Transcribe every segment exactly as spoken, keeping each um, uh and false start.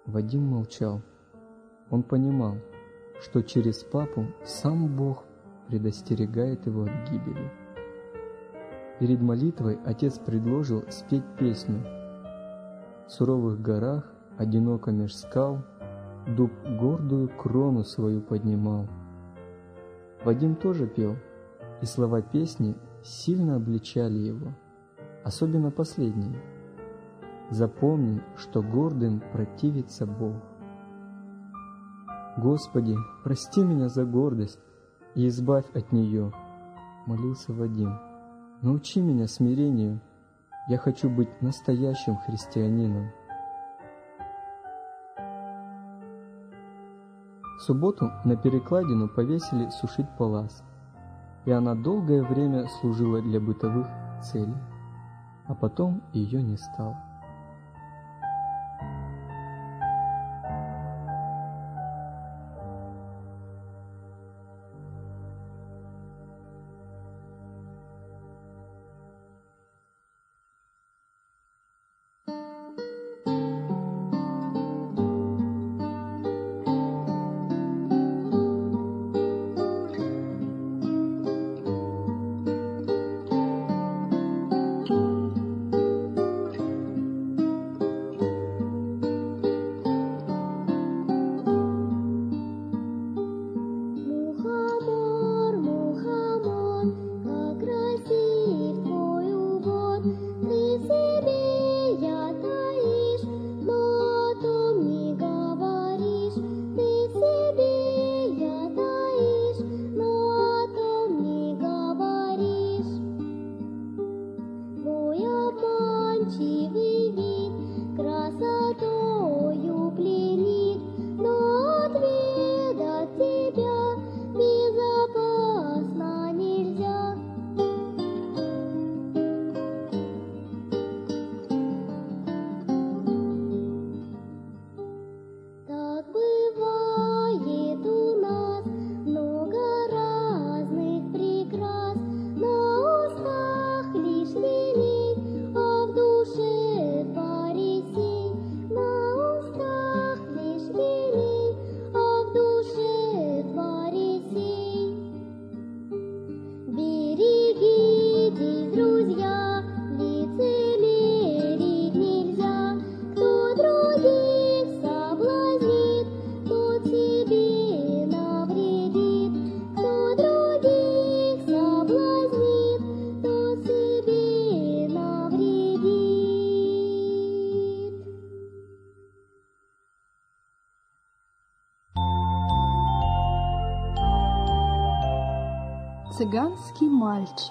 Вадим молчал. Он понимал, что через папу сам Бог предостерегает его от гибели. Перед молитвой отец предложил спеть песню: «В суровых горах, одиноко меж скал, дуб гордую крону свою поднимал». Вадим тоже пел, и слова песни сильно обличали его, особенно последние: «Запомни, что гордым противится Бог». «Господи, прости меня за гордость и избавь от нее», — молился Вадим. «Научи меня смирению, я хочу быть настоящим христианином». В субботу на перекладину повесили сушить палас, и она долгое время служила для бытовых целей, а потом ее не стало. Цыганский мальчик.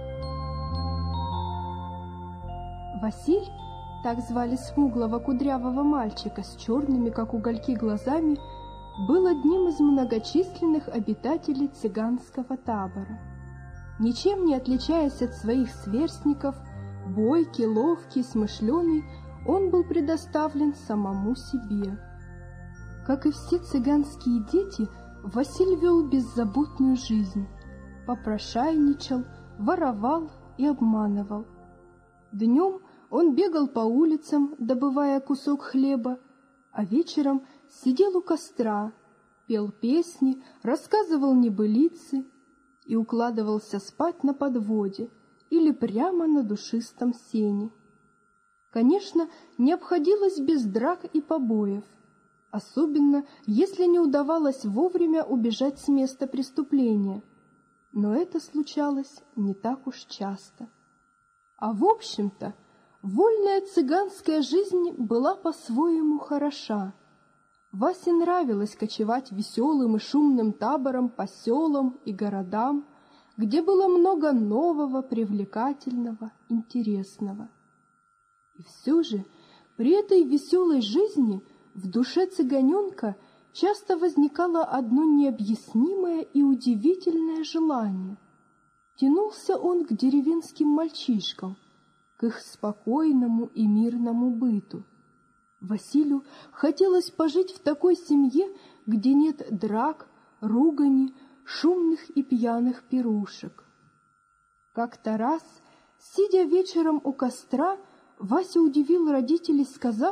Василь, так звали смуглого кудрявого мальчика с черными, как угольки, глазами, был одним из многочисленных обитателей цыганского табора. Ничем не отличаясь от своих сверстников, бойкий, ловкий, смышленый, он был предоставлен самому себе. Как и все цыганские дети, Василь вел беззаботную жизнь. Попрошайничал, воровал и обманывал. Днем он бегал по улицам, добывая кусок хлеба, а вечером сидел у костра, пел песни, рассказывал небылицы и укладывался спать на подводе или прямо на душистом сене. Конечно, не обходилось без драк и побоев, особенно если не удавалось вовремя убежать с места преступления. Но это случалось не так уж часто. А в общем-то, вольная цыганская жизнь была по-своему хороша. Васе нравилось кочевать веселым и шумным табором по селам и городам, где было много нового, привлекательного, интересного. И все же при этой веселой жизни в душе цыганенка часто возникало одно необъяснимое и удивительное желание. Тянулся он к деревенским мальчишкам, к их спокойному и мирному быту. Василию хотелось пожить в такой семье, где нет драк, ругани, шумных и пьяных пирушек. Как-то раз, сидя вечером у костра, Вася удивил родителей, сказав,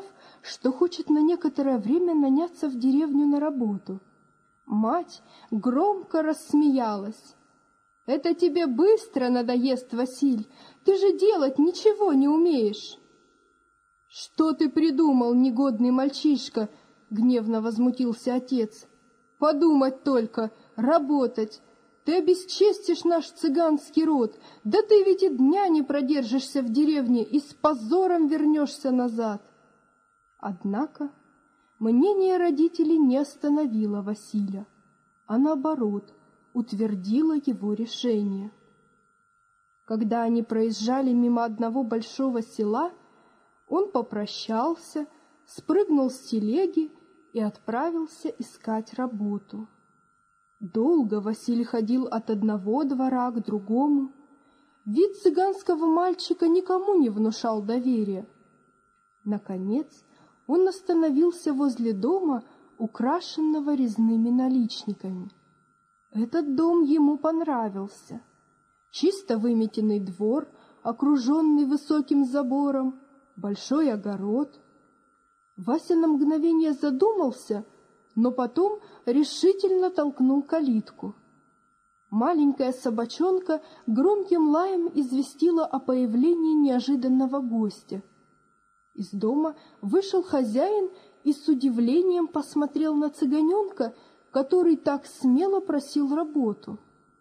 что хочет на некоторое время наняться в деревню на работу. Мать громко рассмеялась. «Это тебе быстро надоест, Василь, ты же делать ничего не умеешь». «Что ты придумал, негодный мальчишка?» — гневно возмутился отец. «Подумать только, работать! Ты обесчестишь наш цыганский род, да ты ведь и дня не продержишься в деревне и с позором вернешься назад». Однако мнение родителей не остановило Василия, а наоборот, утвердило его решение. Когда они проезжали мимо одного большого села, он попрощался, спрыгнул с телеги и отправился искать работу. Долго Василий ходил от одного двора к другому. Вид цыганского мальчика никому не внушал доверия. Наконец он остановился возле дома, украшенного резными наличниками. Этот дом ему понравился. Чисто выметенный двор, окруженный высоким забором, большой огород. Вася на мгновение задумался, но потом решительно толкнул калитку. Маленькая собачонка громким лаем известила о появлении неожиданного гостя. Из дома вышел хозяин и с удивлением посмотрел на цыганенка, который так смело просил работу.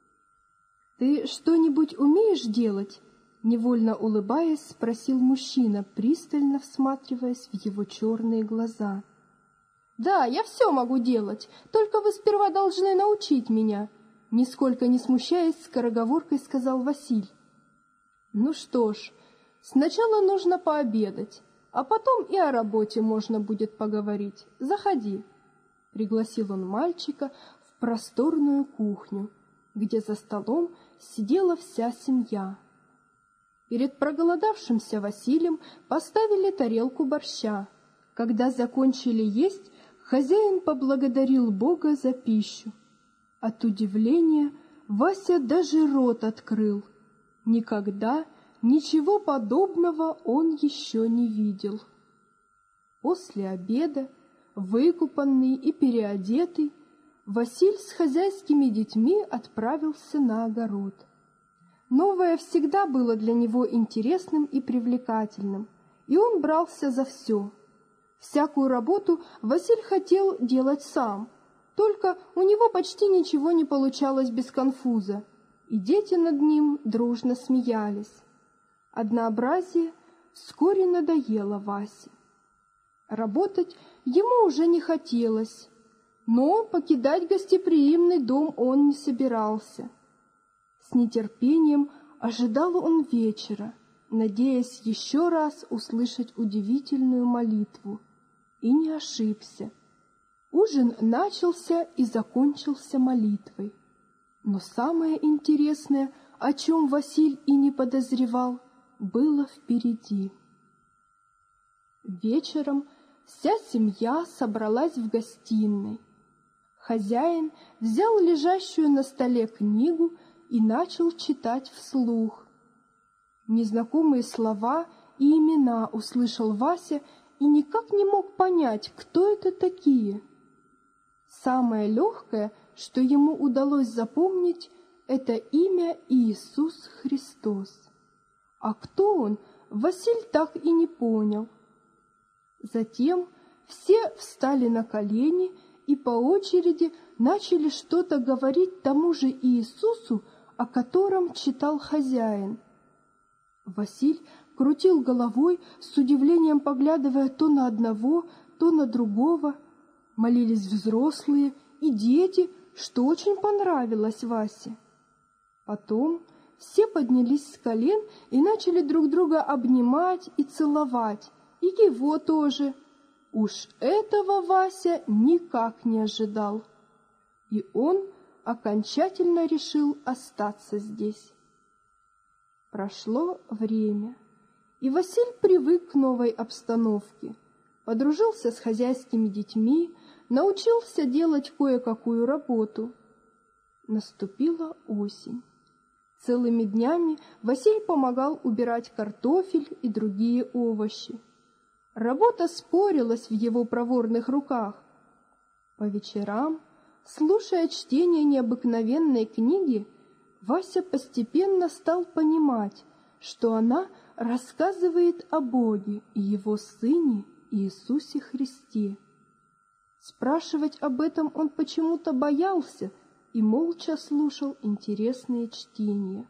«Ты что-нибудь умеешь делать?» — невольно улыбаясь, спросил мужчина, пристально всматриваясь в его черные глаза. «Да, я все могу делать, только вы сперва должны научить меня», — нисколько не смущаясь, скороговоркой сказал Василь. «Ну что ж, сначала нужно пообедать, а потом и о работе можно будет поговорить. Заходи», — пригласил он мальчика в просторную кухню, где за столом сидела вся семья. Перед проголодавшимся Василием поставили тарелку борща. Когда закончили есть, хозяин поблагодарил Бога за пищу. От удивления Вася даже рот открыл. Никогда ничего подобного он еще не видел. После обеда, выкупанный и переодетый, Василь с хозяйскими детьми отправился на огород. Новое всегда было для него интересным и привлекательным, и он брался за все. Всякую работу Василь хотел делать сам, только у него почти ничего не получалось без конфуза, и дети над ним дружно смеялись. Однообразие вскоре надоело Васе. Работать ему уже не хотелось, но покидать гостеприимный дом он не собирался. С нетерпением ожидал он вечера, надеясь еще раз услышать удивительную молитву, и не ошибся. Ужин начался и закончился молитвой. Но самое интересное, о чем Василь и не подозревал, было впереди. Вечером вся семья собралась в гостиной. Хозяин взял лежащую на столе книгу и начал читать вслух. Незнакомые слова и имена услышал Вася и никак не мог понять, кто это такие. Самое легкое, что ему удалось запомнить, это имя Иисус Христос. А кто он, Василь так и не понял. Затем все встали на колени и по очереди начали что-то говорить тому же Иисусу, о котором читал хозяин. Василь крутил головой, с удивлением поглядывая то на одного, то на другого. Молились взрослые и дети, что очень понравилось Васе. Потом все поднялись с колен и начали друг друга обнимать и целовать, и его тоже. Уж этого Вася никак не ожидал, и он окончательно решил остаться здесь. Прошло время, и Василь привык к новой обстановке, подружился с хозяйскими детьми, научился делать кое-какую работу. Наступила осень. Целыми днями Василь помогал убирать картофель и другие овощи. Работа спорилась в его проворных руках. По вечерам, слушая чтение необыкновенной книги, Вася постепенно стал понимать, что она рассказывает о Боге и Его Сыне Иисусе Христе. Спрашивать об этом он почему-то боялся и молча слушал интересные чтения.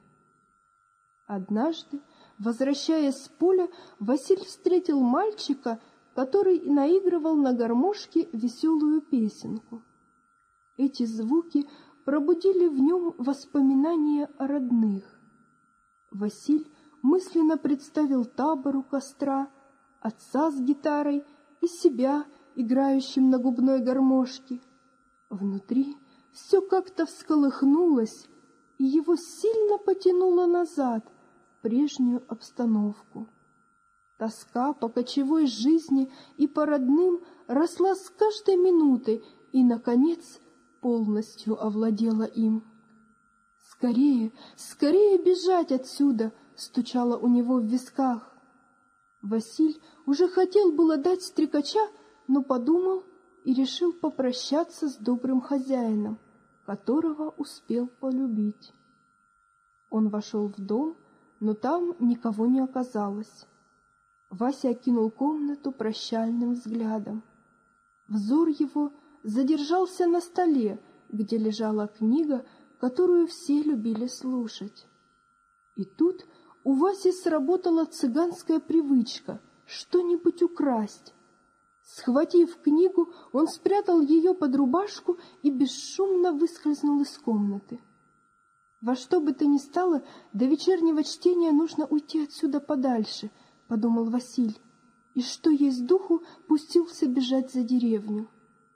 Однажды, возвращаясь с поля, Василь встретил мальчика, который наигрывал на гармошке веселую песенку. Эти звуки пробудили в нем воспоминания о родных. Василь мысленно представил табор у костра, отца с гитарой и себя, играющим на губной гармошке. Внутри все как-то всколыхнулось, и его сильно потянуло назад, в прежнюю обстановку. Тоска по кочевой жизни и по родным росла с каждой минутой и, наконец, полностью овладела им. «Скорее, скорее бежать отсюда!» — стучало у него в висках. Василь уже хотел было дать стрекача, но подумал и решил попрощаться с добрым хозяином, которого успел полюбить. Он вошел в дом, но там никого не оказалось. Вася окинул комнату прощальным взглядом. Взор его задержался на столе, где лежала книга, которую все любили слушать. И тут у Васи сработала цыганская привычка что-нибудь украсть. Схватив книгу, он спрятал ее под рубашку и бесшумно выскользнул из комнаты. «Во что бы то ни стало, до вечернего чтения нужно уйти отсюда подальше», — подумал Василь, и что есть духу пустился бежать за деревню.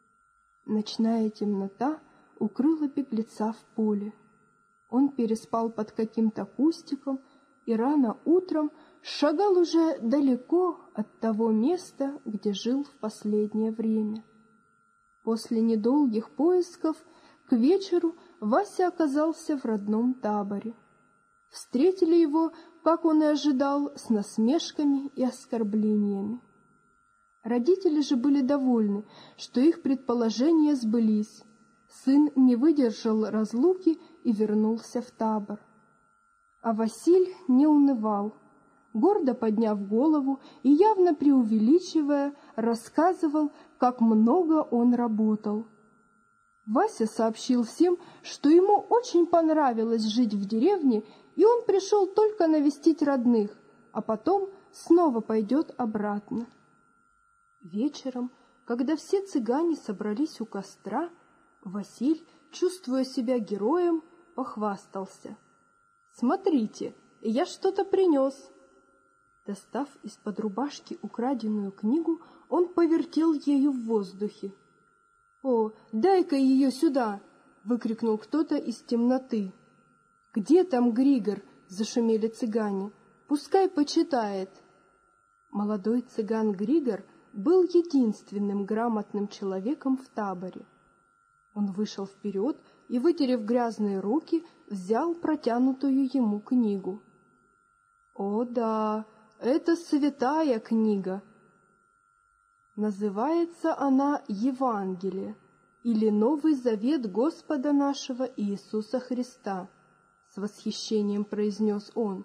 Ночная темнота укрыла беглеца в поле. Он переспал под каким-то кустиком и рано утром шагал уже далеко от того места, где жил в последнее время. После недолгих поисков к вечеру Вася оказался в родном таборе. Встретили его, как он и ожидал, с насмешками и оскорблениями. Родители же были довольны, что их предположения сбылись. Сын не выдержал разлуки и вернулся в табор. А Василь не унывал. Гордо подняв голову и явно преувеличивая, рассказывал, как много он работал. Вася сообщил всем, что ему очень понравилось жить в деревне, и он пришел только навестить родных, а потом снова пойдет обратно. Вечером, когда все цыгане собрались у костра, Василь, чувствуя себя героем, похвастался. «Смотрите, я что-то принес». Достав из-под рубашки украденную книгу, он повертел ею в воздухе. «О, дай-ка ее сюда!» — выкрикнул кто-то из темноты. «Где там Григор?» — зашумели цыгане. «Пускай почитает». Молодой цыган Григор был единственным грамотным человеком в таборе. Он вышел вперед и, вытерев грязные руки, взял протянутую ему книгу. «О да, это святая книга!» Называется она Евангелие или Новый Завет Господа нашего Иисуса Христа, с восхищением произнес он.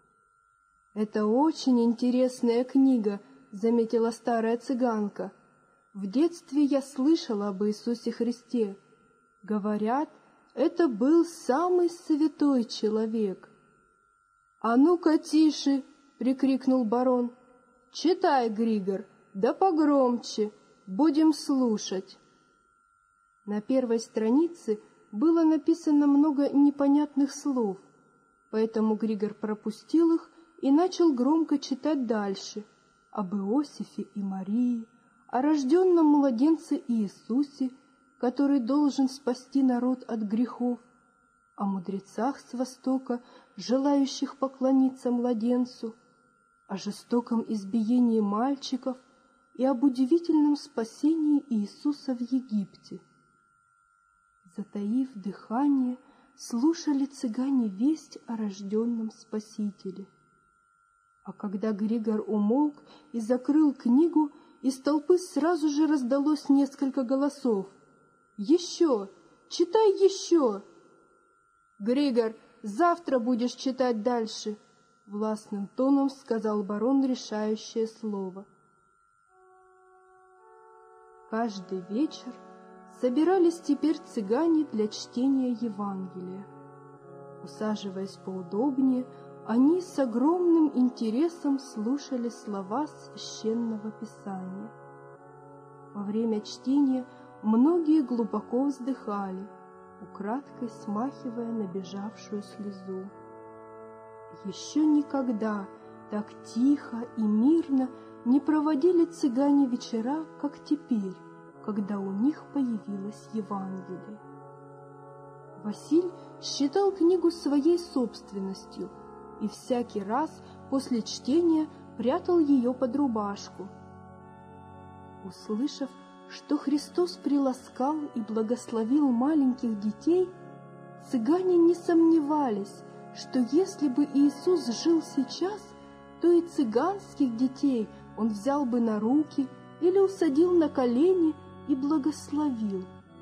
«Это очень интересная книга», — заметила старая цыганка. «В детстве я слышала об Иисусе Христе. Говорят, это был самый святой человек». «А ну-ка тише!» — прикрикнул барон. «Читай, Григор, да погромче, будем слушать». На первой странице было написано много непонятных слов, поэтому Григор пропустил их и начал громко читать дальше об Иосифе и Марии, о рожденном младенце Иисусе, который должен спасти народ от грехов, о мудрецах с Востока, желающих поклониться младенцу, о жестоком избиении мальчиков и об удивительном спасении Иисуса в Египте. Затаив дыхание, слушали цыгане весть о рожденном Спасителе. А когда Григор умолк и закрыл книгу, из толпы сразу же раздалось несколько голосов. «Еще! Читай еще!» «Григор, завтра будешь читать дальше!» — властным тоном сказал барон решающее слово. Каждый вечер собирались теперь цыгане для чтения Евангелия. Усаживаясь поудобнее, они с огромным интересом слушали слова священного писания. Во время чтения многие глубоко вздыхали, украдкой смахивая набежавшую слезу. Еще никогда так тихо и мирно не проводили цыгане вечера, как теперь, когда у них появилось Евангелие. Василь считал книгу своей собственностью и всякий раз после чтения прятал ее под рубашку. Услышав, что Христос приласкал и благословил маленьких детей, цыгане не сомневались, что если бы Иисус жил сейчас, то и цыганских детей он взял бы на руки или усадил на колени и благословил.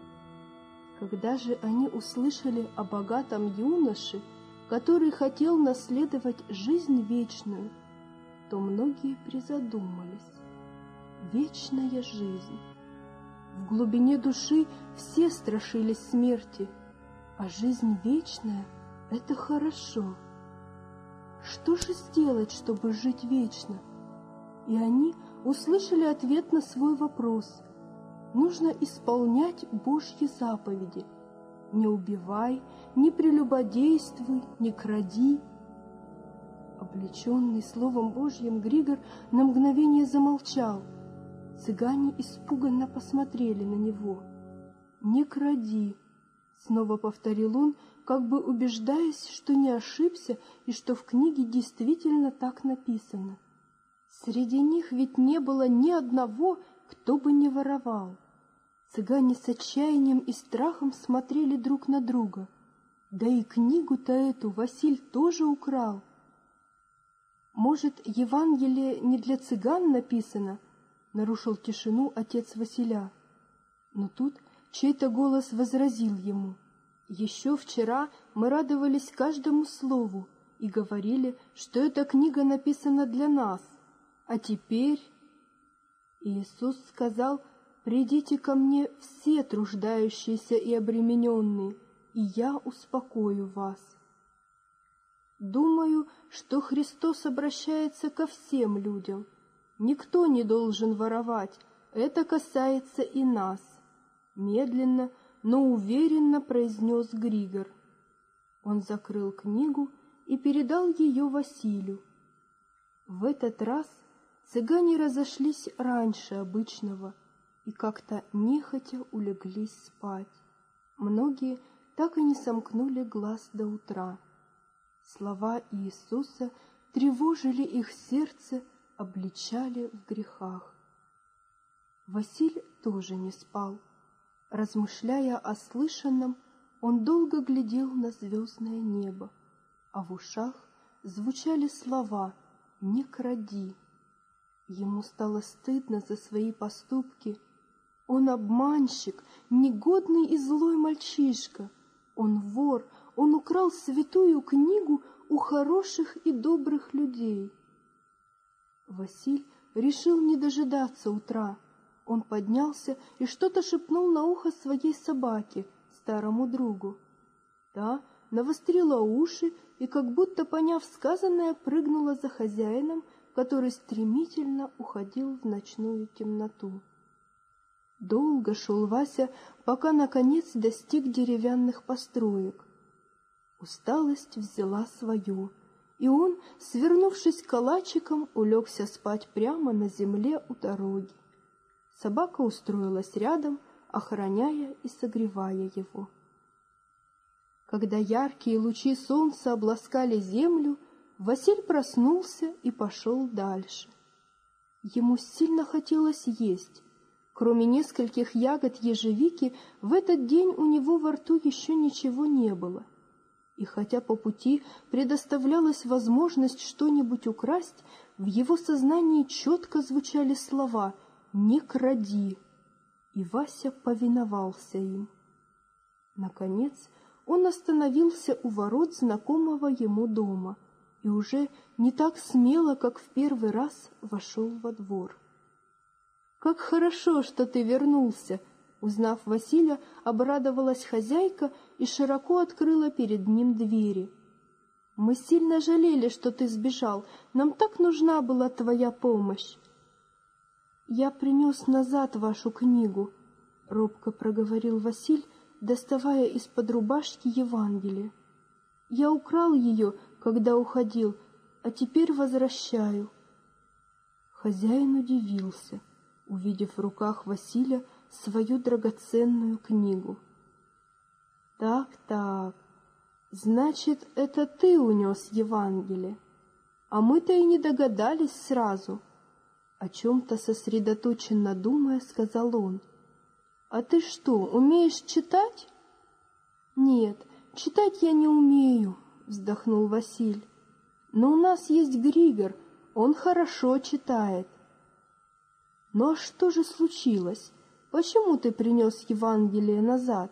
Когда же они услышали о богатом юноше, который хотел наследовать жизнь вечную, то многие призадумались. Вечная жизнь. В глубине души все страшились смерти, а жизнь вечная — это хорошо. Что же сделать, чтобы жить вечно? И они услышали ответ на свой вопрос. Нужно исполнять Божьи заповеди. Не убивай, не прелюбодействуй, не кради. Облеченный Словом Божьим, Григор на мгновение замолчал. Цыгане испуганно посмотрели на него. «Не кради», — снова повторил он, как бы убеждаясь, что не ошибся и что в книге действительно так написано. Среди них ведь не было ни одного, кто бы не воровал. Цыгане с отчаянием и страхом смотрели друг на друга. Да и книгу-то эту Василь тоже украл. «Может, Евангелие не для цыган написано?» — нарушил тишину отец Василя. Но тут чей-то голос возразил ему. «Еще вчера мы радовались каждому слову и говорили, что эта книга написана для нас, а теперь...» Иисус сказал: «Придите ко мне все труждающиеся и обремененные, и я успокою вас». Думаю, что Христос обращается ко всем людям. Никто не должен воровать, это касается и нас. Медленно, но уверенно произнес Григор. Он закрыл книгу и передал ее Василию. В этот раз цыгане разошлись раньше обычного и как-то нехотя улеглись спать. Многие так и не сомкнули глаз до утра. Слова Иисуса тревожили их сердце, обличали в грехах. Василь тоже не спал. Размышляя о слышанном, он долго глядел на звездное небо, а в ушах звучали слова «Не кради». Ему стало стыдно за свои поступки. Он обманщик, негодный и злой мальчишка. Он вор, он украл святую книгу у хороших и добрых людей. Василь решил не дожидаться утра. Он поднялся и что-то шепнул на ухо своей собаке, старому другу. Та навострила уши и, как будто поняв сказанное, прыгнула за хозяином, который стремительно уходил в ночную темноту. Долго шел Вася, пока, наконец, достиг деревянных построек. Усталость взяла свое, и он, свернувшись калачиком, улегся спать прямо на земле у дороги. Собака устроилась рядом, охраняя и согревая его. Когда яркие лучи солнца обласкали землю, Василь проснулся и пошел дальше. Ему сильно хотелось есть. Кроме нескольких ягод ежевики, в этот день у него во рту еще ничего не было. И хотя по пути предоставлялась возможность что-нибудь украсть, в его сознании четко звучали слова «не кради», и Вася повиновался им. Наконец он остановился у ворот знакомого ему дома и уже не так смело, как в первый раз, вошел во двор. «Как хорошо, что ты вернулся!» Узнав Василя, обрадовалась хозяйка и широко открыла перед ним двери. «Мы сильно жалели, что ты сбежал. Нам так нужна была твоя помощь». «Я принес назад вашу книгу», — робко проговорил Василь, доставая из-под рубашки Евангелие. «Я украл ее, когда уходил, а теперь возвращаю». Хозяин удивился, увидев в руках Василя свою драгоценную книгу. «Так-так, значит, это ты унес Евангелие, а мы-то и не догадались сразу». О чем-то сосредоточенно думая, сказал он. «А ты что, умеешь читать?» «Нет, читать я не умею», — вздохнул Василь. «Но у нас есть Григор, он хорошо читает». «Ну а что же случилось? Почему ты принес Евангелие назад?»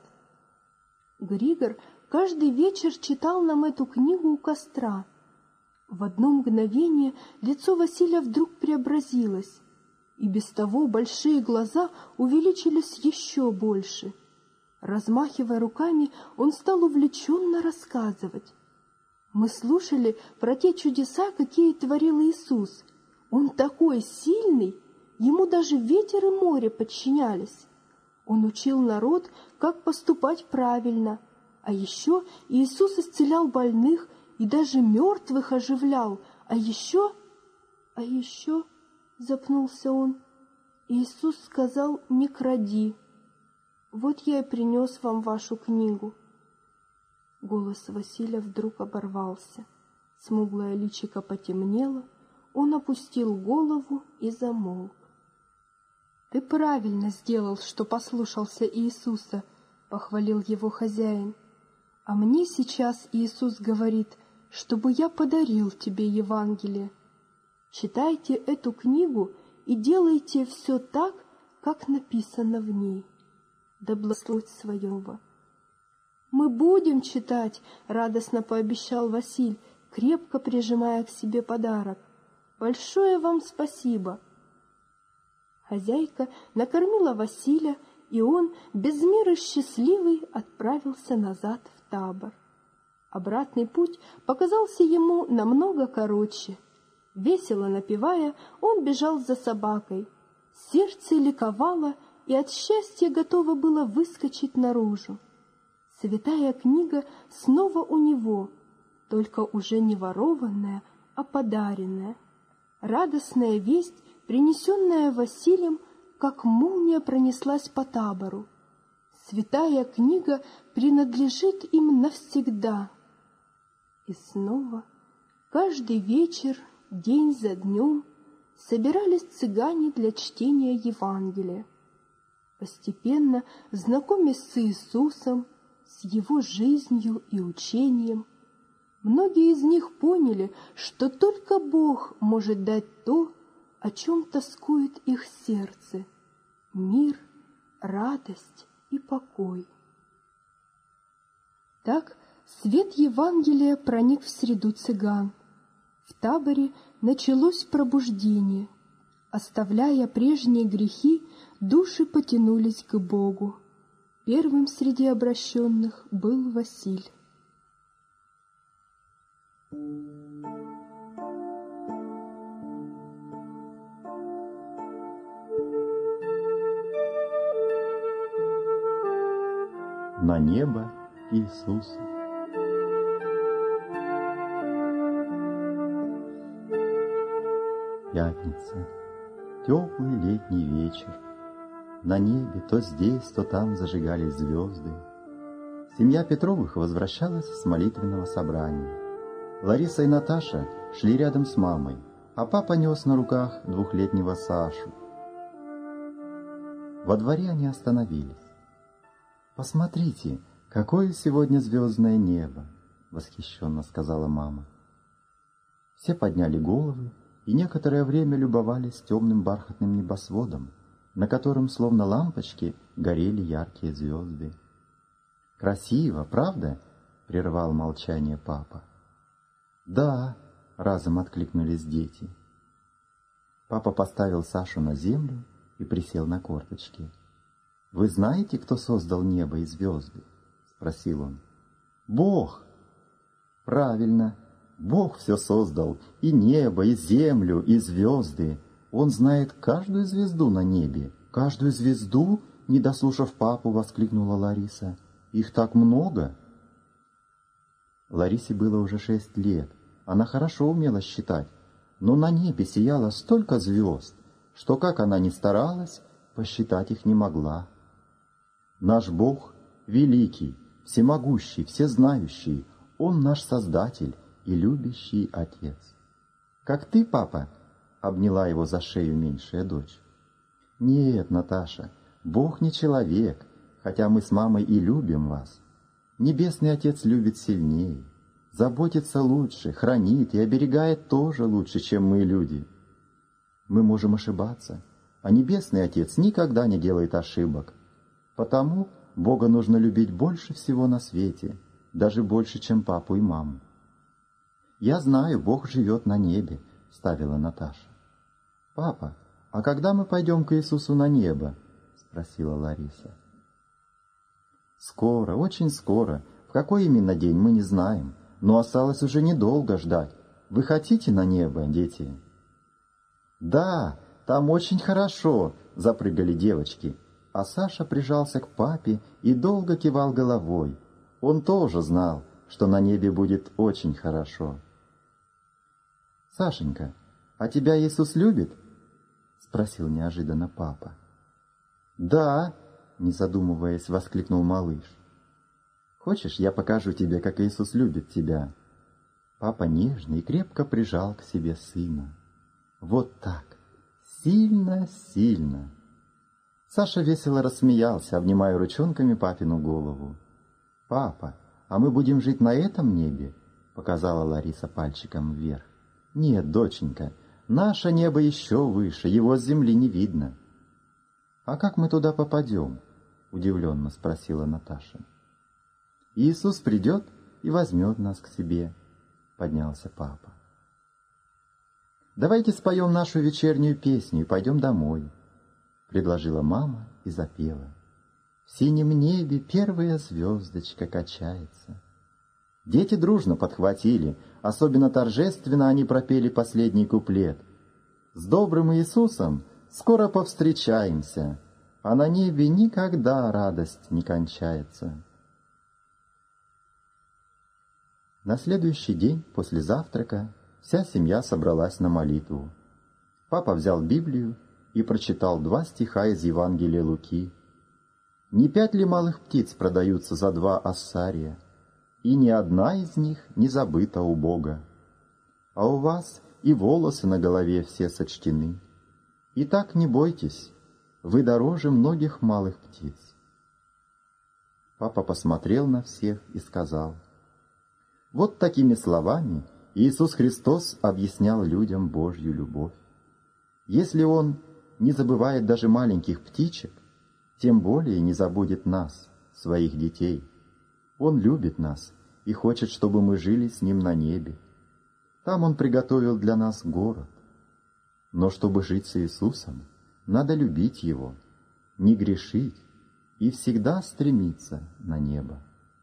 Григор каждый вечер читал нам эту книгу у костра. В одно мгновение лицо Василия вдруг преобразилось, и без того большие глаза увеличились еще больше. Размахивая руками, он стал увлеченно рассказывать. Мы слушали про те чудеса, какие творил Иисус. Он такой сильный, ему даже ветер и море подчинялись. Он учил народ, как поступать правильно, а еще Иисус исцелял больных и даже мертвых оживлял, а еще... А еще, запнулся он, Иисус сказал: «Не кради». Вот я и принес вам вашу книгу. Голос Василия вдруг оборвался. Смуглое личико потемнело, он опустил голову и замолк. «Ты правильно сделал, что послушался Иисуса», — похвалил его хозяин. «А мне сейчас Иисус говорит, чтобы я подарил тебе Евангелие. Читайте эту книгу и делайте все так, как написано в ней. Да благословит своего». «Мы будем читать», — радостно пообещал Василь, крепко прижимая к себе подарок. «Большое вам спасибо». Хозяйка накормила Василя, и он, без меры счастливый, отправился назад в табор. Обратный путь показался ему намного короче. Весело напевая, он бежал за собакой. Сердце ликовало и от счастья готово было выскочить наружу. Святая книга снова у него, только уже не ворованная, а подаренная. Радостная весть, принесенная Василием, как молния пронеслась по табору. Святая книга принадлежит им навсегда. И снова, каждый вечер, день за днем, собирались цыгане для чтения Евангелия. Постепенно, знакомясь с Иисусом, с Его жизнью и учением, многие из них поняли, что только Бог может дать то, о чем тоскует их сердце — мир, радость и покой. Так свет Евангелия проник в среду цыган. В таборе началось пробуждение. Оставляя прежние грехи, души потянулись к Богу. Первым среди обращенных был Василь. На небо Иисуса. Пятница. Теплый летний вечер. На небе то здесь, то там зажигались звезды. Семья Петровых возвращалась с молитвенного собрания. Лариса и Наташа шли рядом с мамой, а папа нес на руках двухлетнего Сашу. Во дворе они остановились. «Посмотрите, какое сегодня звездное небо! восхищенно сказала мама. Все подняли головы и некоторое время любовались темным бархатным небосводом, на котором, словно лампочки, горели яркие звезды. «Красиво, правда?» — прервал молчание папа. «Да», — разом откликнулись дети. Папа поставил Сашу на землю и присел на корточки. «Вы знаете, кто создал небо и звезды?» — спросил он. «Бог!» «Правильно, Бог все создал, и небо, и землю, и звезды. Он знает каждую звезду на небе». «Каждую звезду?» — не дослушав папу, воскликнула Лариса. «Их так много!» Ларисе было уже шесть лет. Она хорошо умела считать, но на небе сияло столько звезд, что, как она ни старалась, посчитать их не могла. Наш Бог великий, всемогущий, всезнающий, Он наш Создатель и любящий Отец. «Как ты, папа?» — обняла его за шею меньшая дочь. «Нет, Наташа, Бог не человек, хотя мы с мамой и любим вас. Небесный Отец любит сильнее, заботится лучше, хранит и оберегает тоже лучше, чем мы, люди. Мы можем ошибаться, а Небесный Отец никогда не делает ошибок. Потому Бога нужно любить больше всего на свете, даже больше, чем папу и маму». «Я знаю, Бог живет на небе», — вставила Наташа. «Папа, а когда мы пойдем к Иисусу на небо?» — спросила Лариса. «Скоро, очень скоро. В какой именно день, мы не знаем, но осталось уже недолго ждать. Вы хотите на небо, дети?» «Да, там очень хорошо», — запрыгали девочки, а Саша прижался к папе и долго кивал головой. Он тоже знал, что на небе будет очень хорошо. «Сашенька, а тебя Иисус любит?» — спросил неожиданно папа. «Да», — не задумываясь, воскликнул малыш. «Хочешь, я покажу тебе, как Иисус любит тебя?» Папа нежно и крепко прижал к себе сына. Вот так, сильно-сильно. Саша весело рассмеялся, обнимая ручонками папину голову. «Папа, а мы будем жить на этом небе?» — показала Лариса пальчиком вверх. «Нет, доченька, наше небо еще выше, его с земли не видно». «А как мы туда попадем?» — удивленно спросила Наташа. «Иисус придет и возьмет нас к себе», — поднялся папа. «Давайте споем нашу вечернюю песню и пойдем домой», — предложила мама и запела. «В синем небе первая звездочка качается». Дети дружно подхватили, особенно торжественно они пропели последний куплет. «С добрым Иисусом скоро повстречаемся, а на небе никогда радость не кончается». На следующий день после завтрака вся семья собралась на молитву. Папа взял Библию и прочитал два стиха из Евангелия Луки. «Не пять ли малых птиц продаются за два ассария, и ни одна из них не забыта у Бога? А у вас и волосы на голове все сочтены. Итак, не бойтесь, вы дороже многих малых птиц». Папа посмотрел на всех и сказал: вот такими словами Иисус Христос объяснял людям Божью любовь. Если Он не забывает даже маленьких птичек, тем более не забудет нас, своих детей. Он любит нас и хочет, чтобы мы жили с Ним на небе. Там Он приготовил для нас город. Но чтобы жить с Иисусом, надо любить Его, не грешить и всегда стремиться на небо.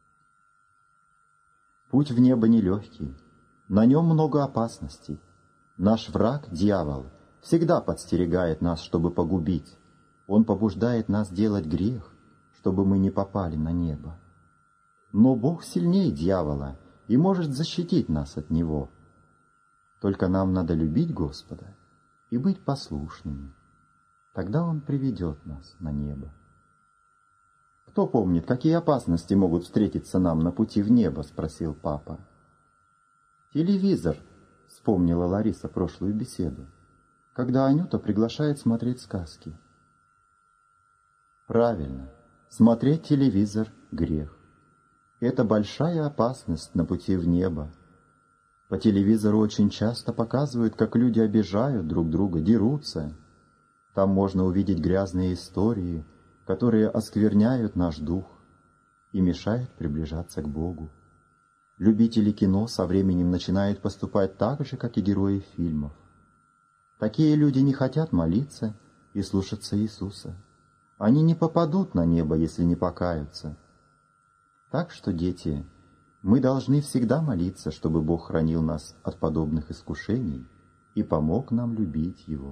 Путь в небо нелегкий, на нем много опасностей. Наш враг, дьявол, всегда подстерегает нас, чтобы погубить. Он побуждает нас делать грех, чтобы мы не попали на небо. Но Бог сильнее дьявола и может защитить нас от него. Только нам надо любить Господа и быть послушными. Тогда Он приведет нас на небо. «Кто помнит, какие опасности могут встретиться нам на пути в небо?» — спросил папа. «Телевизор», — вспомнила Лариса прошлую беседу, когда Анюта приглашает смотреть сказки. «Правильно, смотреть телевизор — грех. Это большая опасность на пути в небо. По телевизору очень часто показывают, как люди обижают друг друга, дерутся. Там можно увидеть грязные истории, которые оскверняют наш дух и мешают приближаться к Богу. Любители кино со временем начинают поступать так же, как и герои фильмов. Такие люди не хотят молиться и слушаться Иисуса. Они не попадут на небо, если не покаются. Так что, дети, мы должны всегда молиться, чтобы Бог хранил нас от подобных искушений и помог нам любить Его.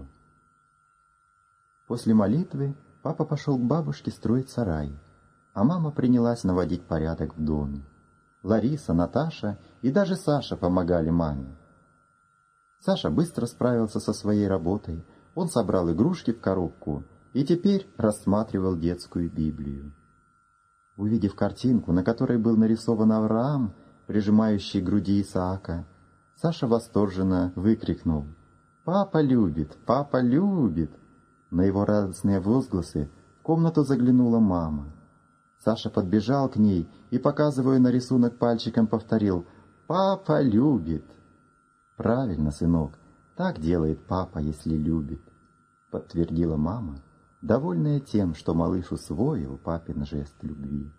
После молитвы папа пошел к бабушке строить сарай, а мама принялась наводить порядок в доме. Лариса, Наташа и даже Саша помогали маме. Саша быстро справился со своей работой, он собрал игрушки в коробку и теперь рассматривал детскую Библию. Увидев картинку, на которой был нарисован Авраам, прижимающий к груди Исаака, Саша восторженно выкрикнул: «Папа любит! Папа любит!» На его радостные возгласы в комнату заглянула мама. Саша подбежал к ней и, показывая на рисунок пальчиком, повторил: «Папа любит!» «Правильно, сынок, так делает папа, если любит», — подтвердила мама, довольная тем, что малыш усвоил папин жест любви.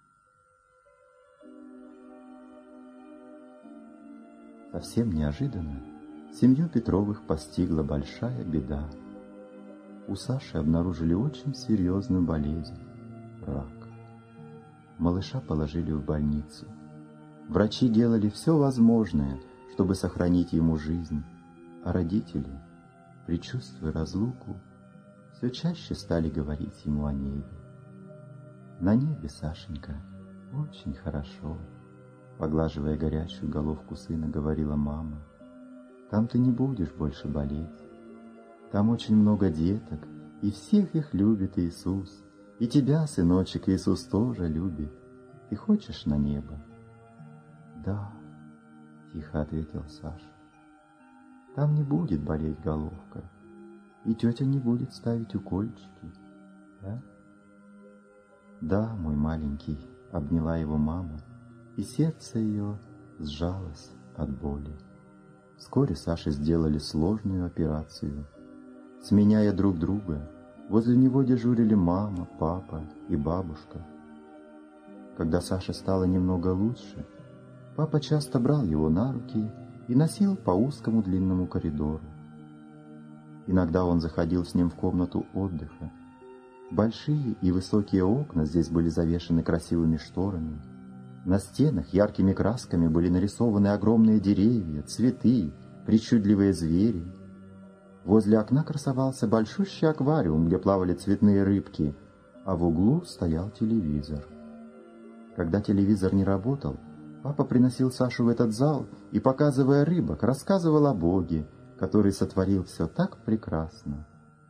Совсем неожиданно семью Петровых постигла большая беда. У Саши обнаружили очень серьезную болезнь — рак. Малыша положили в больницу. Врачи делали все возможное, чтобы сохранить ему жизнь, а родители, предчувствуя разлуку, все чаще стали говорить ему о небе. «На небе, Сашенька, очень хорошо», — поглаживая горячую головку сына, говорила мама. «Там ты не будешь больше болеть. Там очень много деток, и всех их любит Иисус. И тебя, сыночек, Иисус тоже любит. Ты хочешь на небо?» «Да», — тихо ответил Саша. «Там не будет болеть головка, и тетя не будет ставить укольчики, да?» «Да, мой маленький», — обняла его мама, и сердце ее сжалось от боли. Вскоре Саше сделали сложную операцию. Сменяя друг друга, возле него дежурили мама, папа и бабушка. Когда Саше стало немного лучше, папа часто брал его на руки и носил по узкому длинному коридору. Иногда он заходил с ним в комнату отдыха. Большие и высокие окна здесь были завешаны красивыми шторами. На стенах яркими красками были нарисованы огромные деревья, цветы, причудливые звери. Возле окна красовался большущий аквариум, где плавали цветные рыбки, а в углу стоял телевизор. Когда телевизор не работал, папа приносил Сашу в этот зал и, показывая рыбок, рассказывал о Боге, который сотворил все так прекрасно.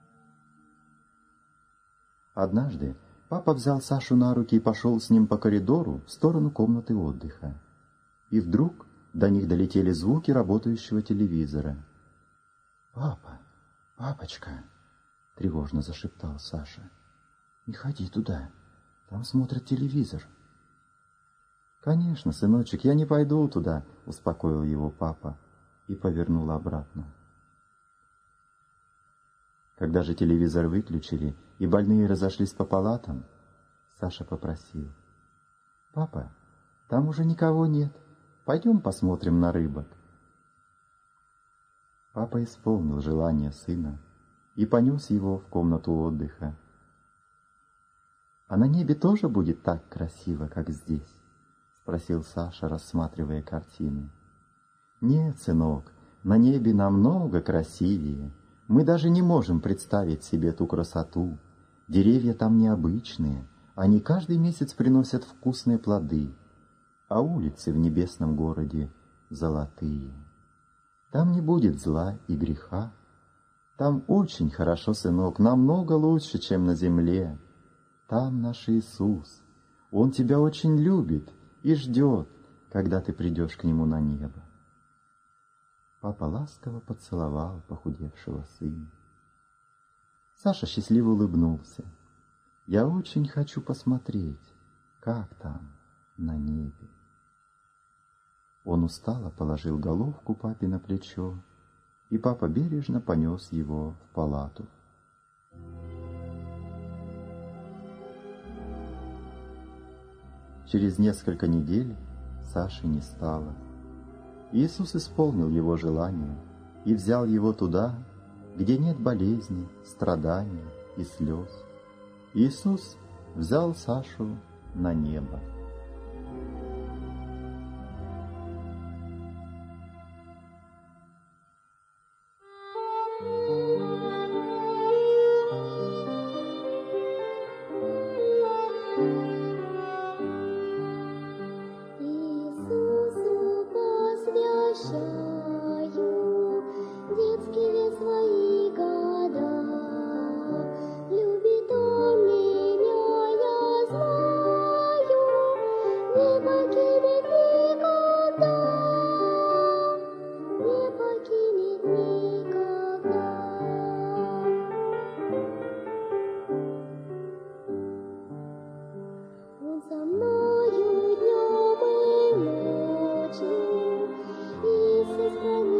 Однажды папа взял Сашу на руки и пошел с ним по коридору в сторону комнаты отдыха. И вдруг до них долетели звуки работающего телевизора. «Папа, папочка!» — тревожно зашептал Саша. «Не ходи туда, там смотрят телевизор». «Конечно, сыночек, я не пойду туда», — успокоил его папа и повернул обратно. Когда же телевизор выключили и больные разошлись по палатам, Саша попросил: «Папа, там уже никого нет, пойдем посмотрим на рыбок». Папа исполнил желание сына и понес его в комнату отдыха. «А на небе тоже будет так красиво, как здесь?» — спросил Саша, рассматривая картины. «Нет, сынок, на небе намного красивее. Мы даже не можем представить себе ту красоту. Деревья там необычные, они каждый месяц приносят вкусные плоды, а улицы в небесном городе золотые. Там не будет зла и греха. Там очень хорошо, сынок, намного лучше, чем на земле. Там наш Иисус. Он тебя очень любит и ждет, когда ты придешь к Нему на небо». Папа ласково поцеловал похудевшего сына. Саша счастливо улыбнулся. «Я очень хочу посмотреть, как там, на небе. Он устало положил головку папе на плечо, и папа бережно понес его в палату. Через несколько недель Саши не стало. Иисус исполнил его желание и взял его туда, где нет болезни, страданий и слез. Иисус взял Сашу на небо. Со мною днем и ночью, и сохраняет.